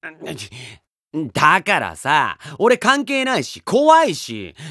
だからさ、俺関係ないし、怖いし、